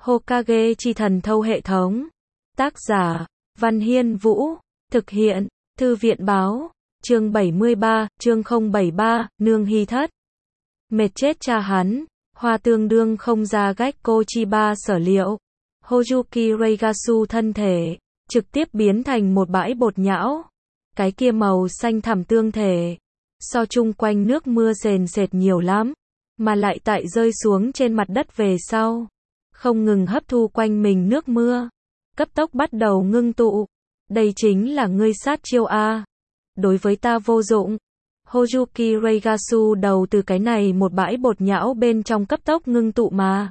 Hokage chi thần thâu hệ thống. Tác giả, Văn Hiên Vũ. Thực hiện, Thư viện Báo. Chương 73, chương 073, Nương Hy Thất. Mệt chết cha hắn. Hoa tương đương không ra Gekko Chiba sở liệu. Hojuki Reigatsu thân thể trực tiếp biến thành một bãi bột nhão. Cái kia màu xanh thẳm tương thể, so chung quanh nước mưa sền sệt nhiều lắm, mà lại tại rơi xuống trên mặt đất về sau, không ngừng hấp thu quanh mình nước mưa, cấp tốc bắt đầu ngưng tụ. Đây chính là ngươi sát chiêu a. Đối với ta vô dụng. Hojuki Reigatsu đầu từ cái này một bãi bột nhão bên trong cấp tốc ngưng tụ mà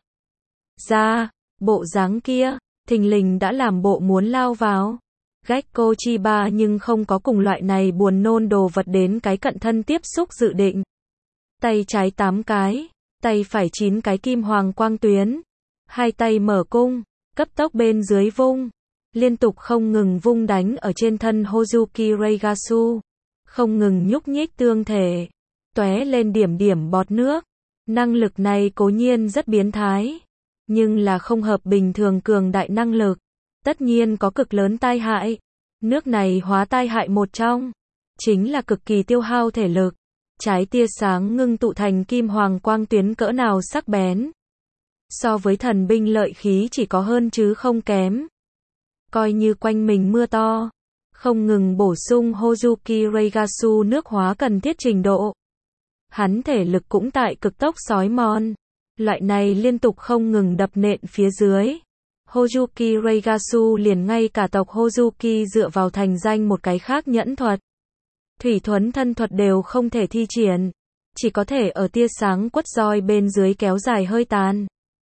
ra, bộ dáng kia, thình lình đã làm bộ muốn lao vào. Gekko Chiba nhưng không có cùng loại này buồn nôn đồ vật đến cái cận thân tiếp xúc dự định. Tay trái 8 cái, tay phải 9 cái kim hoàng quang tuyến. Hai tay mở cung, cấp tốc bên dưới vung, liên tục không ngừng vung đánh ở trên thân Hojuki Reigatsu, không ngừng nhúc nhích tương thể, tóe lên điểm điểm bọt nước. Năng lực này cố nhiên rất biến thái, nhưng là không hợp bình thường cường đại năng lực, tất nhiên có cực lớn tai hại. Nước này hóa tai hại một trong, chính là cực kỳ tiêu hao thể lực. Trái tia sáng ngưng tụ thành kim hoàng quang tuyến cỡ nào sắc bén. So với thần binh lợi khí chỉ có hơn chứ không kém. Coi như quanh mình mưa to, không ngừng bổ sung Hojuki Reigatsu nước hóa cần thiết trình độ. Hắn thể lực cũng tại cực tốc xói mòn. Loại này liên tục không ngừng đập nện phía dưới. Hojuki Reigatsu liền ngay cả tộc Hojuki dựa vào thành danh một cái khác nhẫn thuật, thủy thuấn thân thuật đều không thể thi triển. Chỉ có thể ở tia sáng quất roi bên dưới kéo dài hơi tàn.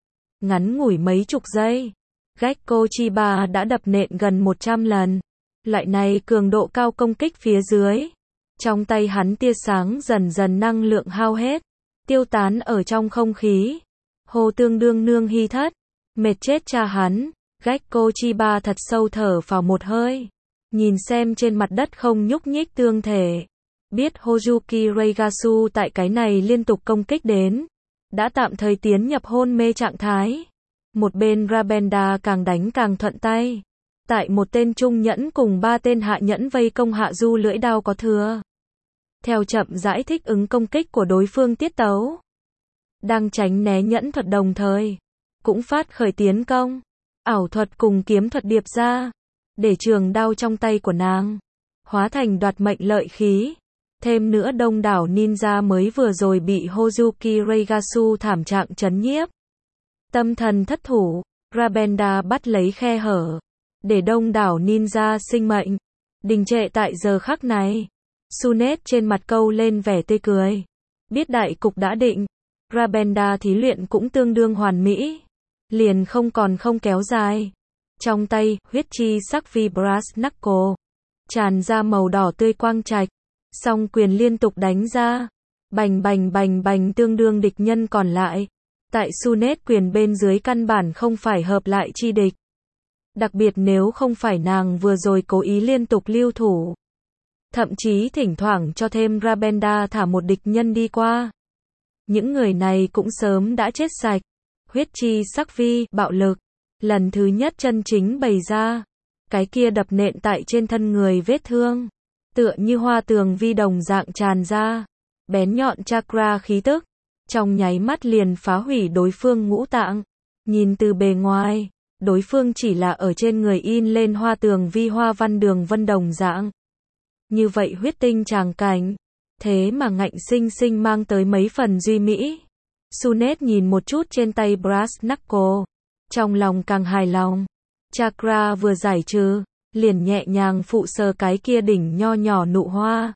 Ngắn ngủi mấy chục giây, Gekko Chiba đã đập nện gần 100 lần. Loại này cường độ cao công kích phía dưới. Trong tay hắn tia sáng dần dần năng lượng hao hết, tiêu tán ở trong không khí. Hồ tương đương nương hy thất. Mệt chết cha hắn. Gekko Chiba thật sâu thở vào một hơi. Nhìn xem trên mặt đất không nhúc nhích tương thể. Biết Hojuki Reigatsu tại cái này liên tục công kích đến, đã tạm thời tiến nhập hôn mê trạng thái. Một bên Rabenda càng đánh càng thuận tay. Tại một tên trung nhẫn cùng 3 tên hạ nhẫn vây công hạ du lưỡi đao có thừa. Theo chậm rãi thích ứng công kích của đối phương tiết tấu. Đang tránh né nhẫn thuật đồng thời, cũng phát khởi tiến công. Ảo thuật cùng kiếm thuật điệp ra, để trường đao trong tay của nàng hóa thành đoạt mệnh lợi khí. Thêm nữa đông đảo ninja mới vừa rồi bị Hojuki Reigatsu thảm trạng chấn nhiếp. Tâm thần thất thủ, Rabenda bắt lấy khe hở, để đông đảo ninja sinh mệnh đình trệ tại giờ khắc này. Sunet trên mặt câu lên vẻ tươi cười. Biết đại cục đã định, Rabenda thí luyện cũng tương đương hoàn mỹ, liền không kéo dài. Trong tay, huyết chi sắc vi brass knuckle, tràn ra màu đỏ tươi quang trạch, song quyền liên tục đánh ra, bành bành bành bành tương đương địch nhân còn lại. Tại Sunet quyền bên dưới căn bản không phải hợp lại chi địch. Đặc biệt nếu không phải nàng vừa rồi cố ý liên tục lưu thủ, thậm chí thỉnh thoảng cho thêm Rabenda thả một địch nhân đi qua, những người này cũng sớm đã chết sạch. Huyết chi sắc vi, bạo lực, lần thứ nhất chân chính bày ra. Cái kia đập nện tại trên thân người vết thương, tựa như hoa tường vi đồng dạng tràn ra. Bén nhọn chakra khí tức, trong nháy mắt liền phá hủy đối phương ngũ tạng. Nhìn từ bề ngoài, đối phương chỉ là ở trên người in lên hoa tường vi hoa văn đường vân đồng dạng. Như vậy huyết tinh tràng cảnh, thế mà ngạnh sinh sinh mang tới mấy phần duy mỹ. Sunet nhìn một chút trên tay brass knuckle, trong lòng càng hài lòng. Chakra vừa giải trừ, liền nhẹ nhàng phụ sờ cái kia đỉnh nho nhỏ nụ hoa.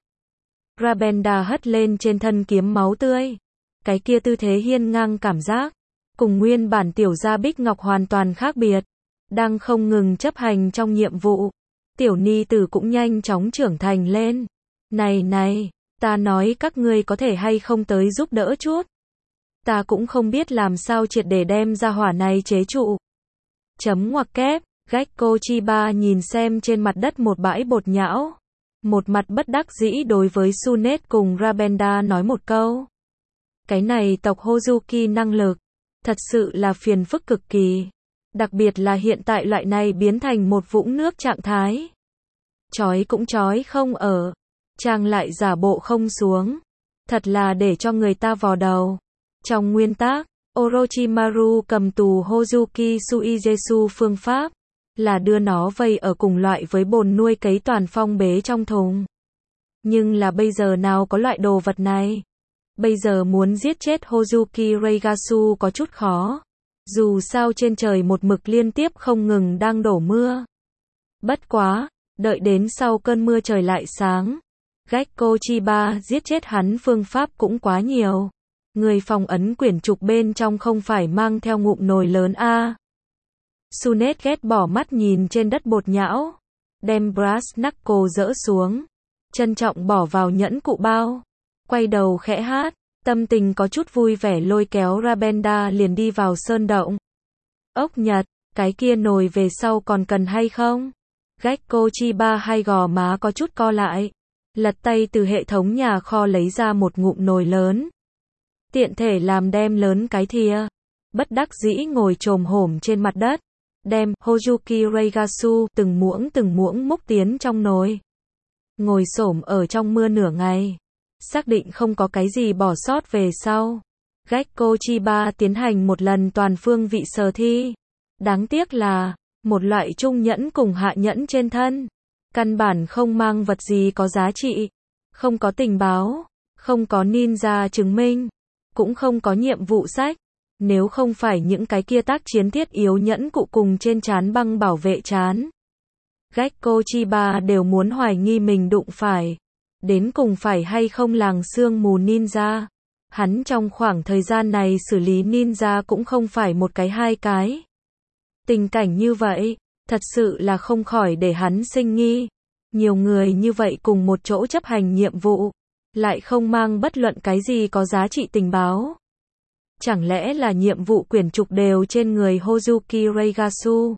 Rabenda hất lên trên thân kiếm máu tươi. Cái kia tư thế hiên ngang cảm giác, cùng nguyên bản tiểu gia Bích Ngọc hoàn toàn khác biệt. Đang không ngừng chấp hành trong nhiệm vụ, tiểu ni tử cũng nhanh chóng trưởng thành lên. Này, ta nói các ngươi có thể hay không tới giúp đỡ chút. Ta cũng không biết làm sao triệt để đem ra hỏa này chế trụ. Chấm ngoặc kép, Gekko Chiba nhìn xem trên mặt đất một bãi bột nhão. Một mặt bất đắc dĩ đối với Sunet cùng Rabenda nói một câu. Cái này tộc Hojuki năng lực, thật sự là phiền phức cực kỳ. Đặc biệt là hiện tại loại này biến thành một vũng nước trạng thái. Chói cũng chói không ở, trang lại giả bộ không xuống. Thật là để cho người ta vò đầu. Trong nguyên tác, Orochimaru cầm tù Hozuki Suigetsu phương pháp là đưa nó vây ở cùng loại với bồn nuôi cấy toàn phong bế trong thùng. Nhưng là bây giờ nào có loại đồ vật này. Bây giờ muốn giết chết Hozuki Reigatsu có chút khó. Dù sao trên trời một mực liên tiếp không ngừng đang đổ mưa. Bất quá, đợi đến sau cơn mưa trời lại sáng. Gekko Chiba giết chết hắn phương pháp cũng quá nhiều. Người phong ấn quyển trục bên trong không phải mang theo ngụm nồi lớn a. Tsunade ghét bỏ mắt nhìn trên đất bột nhão. Đem Brass Knuckle dỡ xuống. Trân trọng bỏ vào nhẫn cụ bao. Quay đầu khẽ hát. Tâm tình có chút vui vẻ lôi kéo Rabenda liền đi vào sơn động. Ốc Nhật, cái kia nồi về sau còn cần hay không? Gekko Chiba hai gò má có chút co lại. Lật tay từ hệ thống nhà kho lấy ra một ngụm nồi lớn. Tiện thể làm đem lớn cái thìa. Bất đắc dĩ ngồi chồm hổm trên mặt đất. Đem Hozuki Reigatsu từng muỗng múc tiến trong nồi. Ngồi xổm ở trong mưa nửa ngày. Xác định không có cái gì bỏ sót về sau. Gekko Chiba tiến hành một lần toàn phương vị sờ thi. Đáng tiếc là, một loại trung nhẫn cùng hạ nhẫn trên thân. Căn bản không mang vật gì có giá trị. Không có tình báo. Không có ninja chứng minh. Cũng không có nhiệm vụ sách. Nếu không phải những cái kia tác chiến thiết yếu nhẫn cụ cùng trên trán băng bảo vệ trán. Gekko Chiba đều muốn hoài nghi mình đụng phải. Đến cùng phải hay không làng sương mù ninja. Hắn trong khoảng thời gian này xử lý ninja cũng không phải một cái hai cái. Tình cảnh như vậy, thật sự là không khỏi để hắn sinh nghi. Nhiều người như vậy cùng một chỗ chấp hành nhiệm vụ, lại không mang bất luận cái gì có giá trị tình báo. Chẳng lẽ là nhiệm vụ quyển trục đều trên người Hozuki Reigatsu?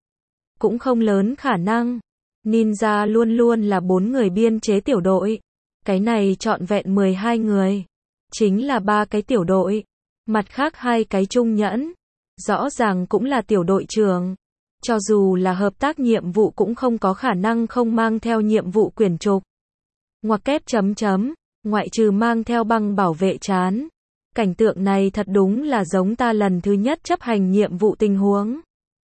Cũng không lớn khả năng. Ninja luôn luôn là 4 người biên chế tiểu đội. Cái này trọn vẹn 12 người. Chính là 3 cái tiểu đội. Mặt khác 2 cái trung nhẫn. Rõ ràng cũng là tiểu đội trưởng. Cho dù là hợp tác nhiệm vụ cũng không có khả năng không mang theo nhiệm vụ quyển trục. Ngoặc kép chấm chấm. Ngoại trừ mang theo băng bảo vệ trán. Cảnh tượng này thật đúng là giống ta lần thứ nhất chấp hành nhiệm vụ tình huống.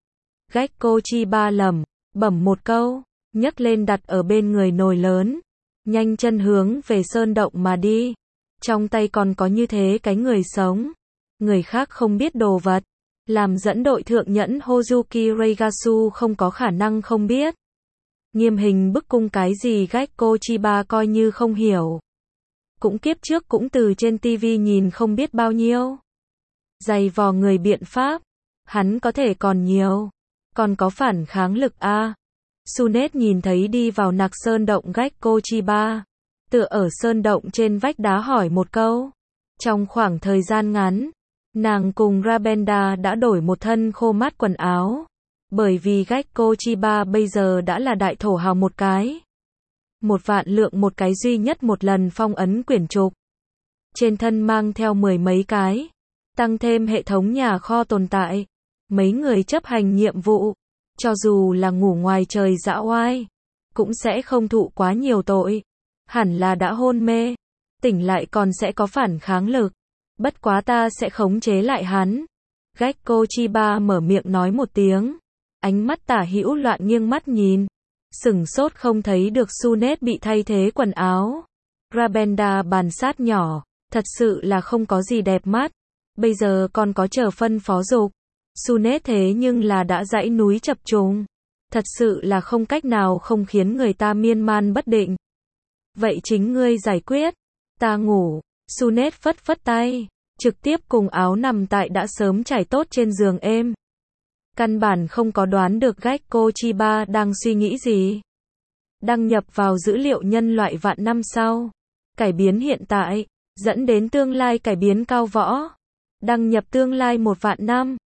Gekko Chiba lẩm bẩm một câu. Nhấc lên đặt ở bên người nồi lớn. Nhanh chân hướng về sơn động mà đi. Trong tay còn có như thế cái người sống. Người khác không biết đồ vật. Làm dẫn đội thượng nhẫn Hozuki Reigatsu không có khả năng không biết. Nghiêm hình bức cung cái gì Gekko Chiba coi như không hiểu. Cũng kiếp trước cũng từ trên TV nhìn không biết bao nhiêu. Dày vò người biện pháp. Hắn có thể còn nhiều. Còn có phản kháng lực a. Tsunade nhìn thấy đi vào nặc sơn động Gekko Chiba. Tựa ở sơn động trên vách đá hỏi một câu. Trong khoảng thời gian ngắn, nàng cùng Rabenda đã đổi một thân khô mát quần áo. Bởi vì Gekko Chiba bây giờ đã là đại thổ hào một cái. 1.000.000 lượng một cái duy nhất một lần phong ấn quyển trục. Trên thân mang theo 10 mấy cái. Tăng thêm hệ thống nhà kho tồn tại. Mấy người chấp hành nhiệm vụ. Cho dù là ngủ ngoài trời dã oai. Cũng sẽ không thụ quá nhiều tội. Hẳn là đã hôn mê. Tỉnh lại còn sẽ có phản kháng lực. Bất quá ta sẽ khống chế lại hắn. Gekko Chiba mở miệng nói một tiếng. Ánh mắt tả hữu loạn nghiêng mắt nhìn. Sửng sốt không thấy được Tsunade bị thay thế quần áo. Rabenda bàn sát nhỏ. Thật sự là không có gì đẹp mắt. Bây giờ còn có chờ phân phó dục. Tsunade thế nhưng là đã dãy núi chập trùng. Thật sự là không cách nào không khiến người ta miên man bất định. Vậy chính ngươi giải quyết. Ta ngủ. Tsunade phất phất tay. Trực tiếp cùng áo nằm tại đã sớm trải tốt trên giường êm. Căn bản không có đoán được Gekko Chiba đang suy nghĩ gì. Đăng nhập vào dữ liệu nhân loại vạn năm sau. Cải biến hiện tại. Dẫn đến tương lai cải biến cao võ. Đăng nhập tương lai 1.000.000 năm.